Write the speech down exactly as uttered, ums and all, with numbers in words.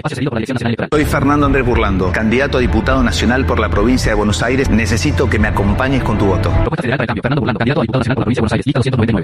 espacio cedido por la Dirección Nacional Electoral. Soy Fernando Andrés Burlando, candidato a diputado nacional por la provincia de Buenos Aires. Necesito que me acompañes con tu voto. Propuesta Federal para el Cambio. Fernando Burlando, candidato a diputado nacional por la provincia de Buenos Aires. Lista doscientos noventa y nueve.